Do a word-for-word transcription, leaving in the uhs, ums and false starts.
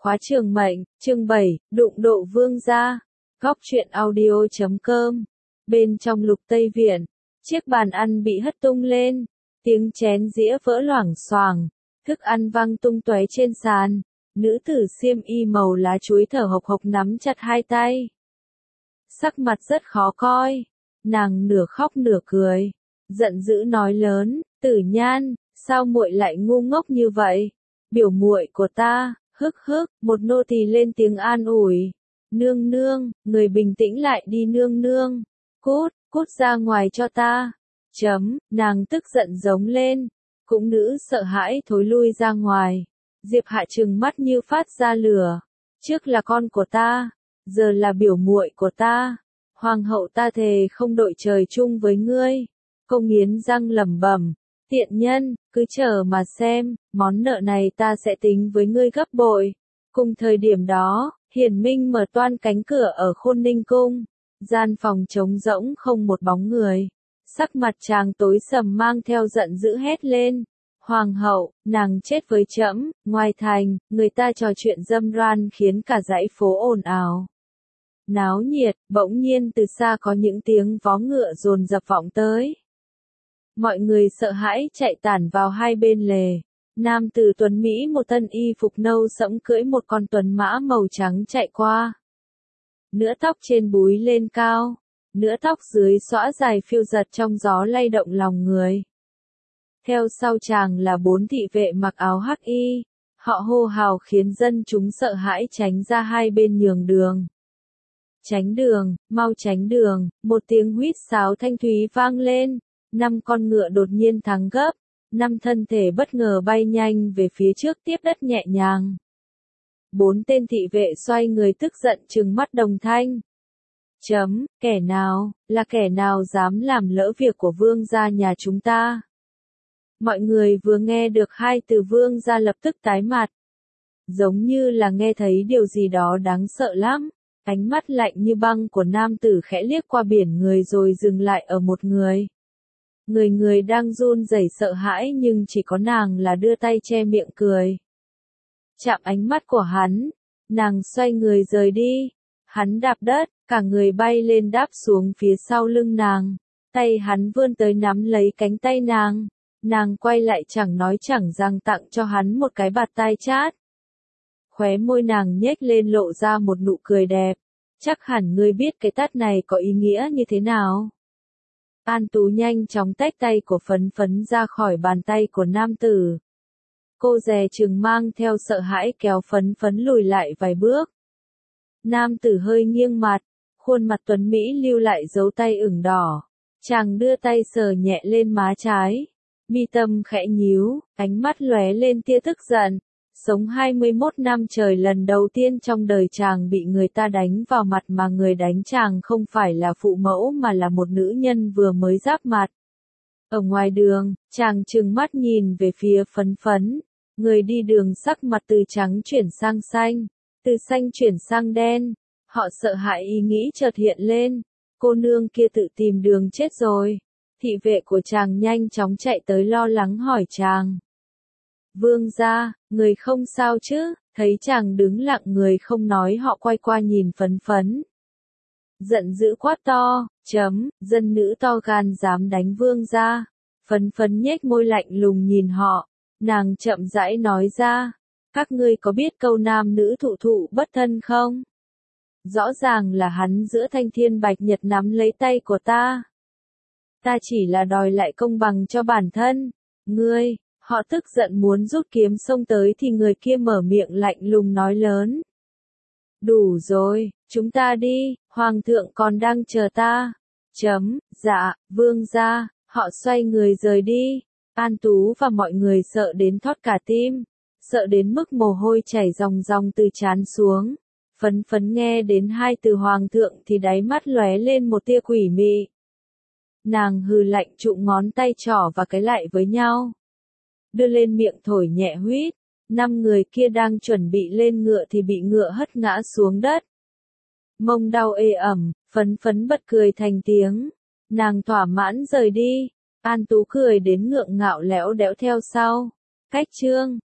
khóa trường mệnh, chương bảy, đụng độ vương gia. Góc truyện audio chấm com. Bên trong Lục Tây Viện, chiếc bàn ăn bị hất tung lên, tiếng chén dĩa vỡ loảng xoảng, thức ăn văng tung tóe trên sàn. Nữ tử xiêm y màu lá chuối thở hộc hộc nắm chặt hai tay. Sắc mặt rất khó coi, nàng nửa khóc nửa cười, giận dữ nói lớn, Tử Nhan, sao muội lại ngu ngốc như vậy? Biểu muội của ta, hức hức, một nô tỳ lên tiếng an ủi. Nương nương, người bình tĩnh lại đi nương nương. Cút, cút ra ngoài cho ta. Chấm, nàng tức giận giống lên. Cũng nữ sợ hãi thối lui ra ngoài. Diệp Hạ trừng mắt như phát ra lửa. Trước là con của ta, giờ là biểu muội của ta. Hoàng hậu ta thề không đội trời chung với ngươi. Cô nghiến răng lẩm bẩm. Tiện nhân, cứ chờ mà xem, món nợ này ta sẽ tính với ngươi gấp bội. Cùng thời điểm đó, Hiển Minh mở toan cánh cửa ở Khôn Ninh Cung. Gian phòng trống rỗng không một bóng người. Sắc mặt chàng tối sầm mang theo giận dữ hét lên. Hoàng hậu, nàng chết với trẫm. Ngoài thành, người ta trò chuyện dâm ran khiến cả dãy phố ồn ào. Náo nhiệt, bỗng nhiên từ xa có những tiếng vó ngựa dồn dập vọng tới. Mọi người sợ hãi chạy tản vào hai bên lề. Nam tử tuấn Mỹ một thân y phục nâu sẫm cưỡi một con tuấn mã màu trắng chạy qua. Nửa tóc trên búi lên cao, nửa tóc dưới xõa dài phiêu giật trong gió lay động lòng người. Theo sau chàng là bốn thị vệ mặc áo hắc y, họ hô hào khiến dân chúng sợ hãi tránh ra hai bên nhường đường. Tránh đường, mau tránh đường, một tiếng huýt sáo thanh thúy vang lên. Năm con ngựa đột nhiên thắng gấp, năm thân thể bất ngờ bay nhanh về phía trước tiếp đất nhẹ nhàng. Bốn tên thị vệ xoay người tức giận trừng mắt đồng thanh. Chấm, kẻ nào, là kẻ nào dám làm lỡ việc của vương gia nhà chúng ta? Mọi người vừa nghe được hai từ vương gia lập tức tái mặt. Giống như là nghe thấy điều gì đó đáng sợ lắm. Ánh mắt lạnh như băng của nam tử khẽ liếc qua biển người rồi dừng lại ở một người. Người người đang run rẩy sợ hãi nhưng chỉ có nàng là đưa tay che miệng cười. Chạm ánh mắt của hắn, nàng xoay người rời đi. Hắn đạp đất, cả người bay lên đáp xuống phía sau lưng nàng. Tay hắn vươn tới nắm lấy cánh tay nàng. Nàng quay lại chẳng nói chẳng rằng tặng cho hắn một cái bạt tai chát. Khóe môi nàng nhếch lên lộ ra một nụ cười đẹp. Chắc hẳn ngươi biết cái tát này có ý nghĩa như thế nào. An Tú nhanh chóng tách tay của Phấn Phấn ra khỏi bàn tay của nam tử. Cô dè chừng mang theo sợ hãi kéo Phấn Phấn lùi lại vài bước. Nam tử hơi nghiêng mặt, khuôn mặt tuấn Mỹ lưu lại dấu tay ửng đỏ. Chàng đưa tay sờ nhẹ lên má trái. Mi tâm khẽ nhíu, ánh mắt lóe lên tia tức giận. Sống hai mươi mốt năm trời lần đầu tiên trong đời chàng bị người ta đánh vào mặt mà người đánh chàng không phải là phụ mẫu mà là một nữ nhân vừa mới giáp mặt. Ở ngoài đường, chàng trừng mắt nhìn về phía Phấn Phấn. Người đi đường sắc mặt từ trắng chuyển sang xanh, từ xanh chuyển sang đen. Họ sợ hãi ý nghĩ chợt hiện lên. Cô nương kia tự tìm đường chết rồi. Thị vệ của chàng nhanh chóng chạy tới lo lắng hỏi chàng. Vương gia, người không sao chứ? Thấy chàng đứng lặng người không nói họ quay qua nhìn Phấn Phấn. Giận dữ quát to, chấm, dân nữ to gan dám đánh vương gia. Phấn Phấn nhếch môi lạnh lùng nhìn họ. Nàng chậm rãi nói ra. Các ngươi có biết câu nam nữ thụ thụ bất thân không? Rõ ràng là hắn giữa thanh thiên bạch nhật nắm lấy tay của ta. Ta chỉ là đòi lại công bằng cho bản thân. Ngươi... Họ tức giận muốn rút kiếm xông tới thì người kia mở miệng lạnh lùng nói lớn. Đủ rồi, chúng ta đi, hoàng thượng còn đang chờ ta. Chấm, dạ, vương gia, họ xoay người rời đi. An Tú và mọi người sợ đến thót cả tim, sợ đến mức mồ hôi chảy ròng ròng từ trán xuống. Phấn Phấn nghe đến hai từ hoàng thượng thì đáy mắt lóe lên một tia quỷ mị. Nàng hừ lạnh trụng ngón tay trỏ và cái lại với nhau. Đưa lên miệng thổi nhẹ huýt, năm người kia đang chuẩn bị lên ngựa thì bị ngựa hất ngã xuống đất. Mông đau ê ẩm, Phấn Phấn bật cười thành tiếng, nàng thỏa mãn rời đi, An Tú cười đến ngượng ngạo lẽo đẽo theo sau. Cách chương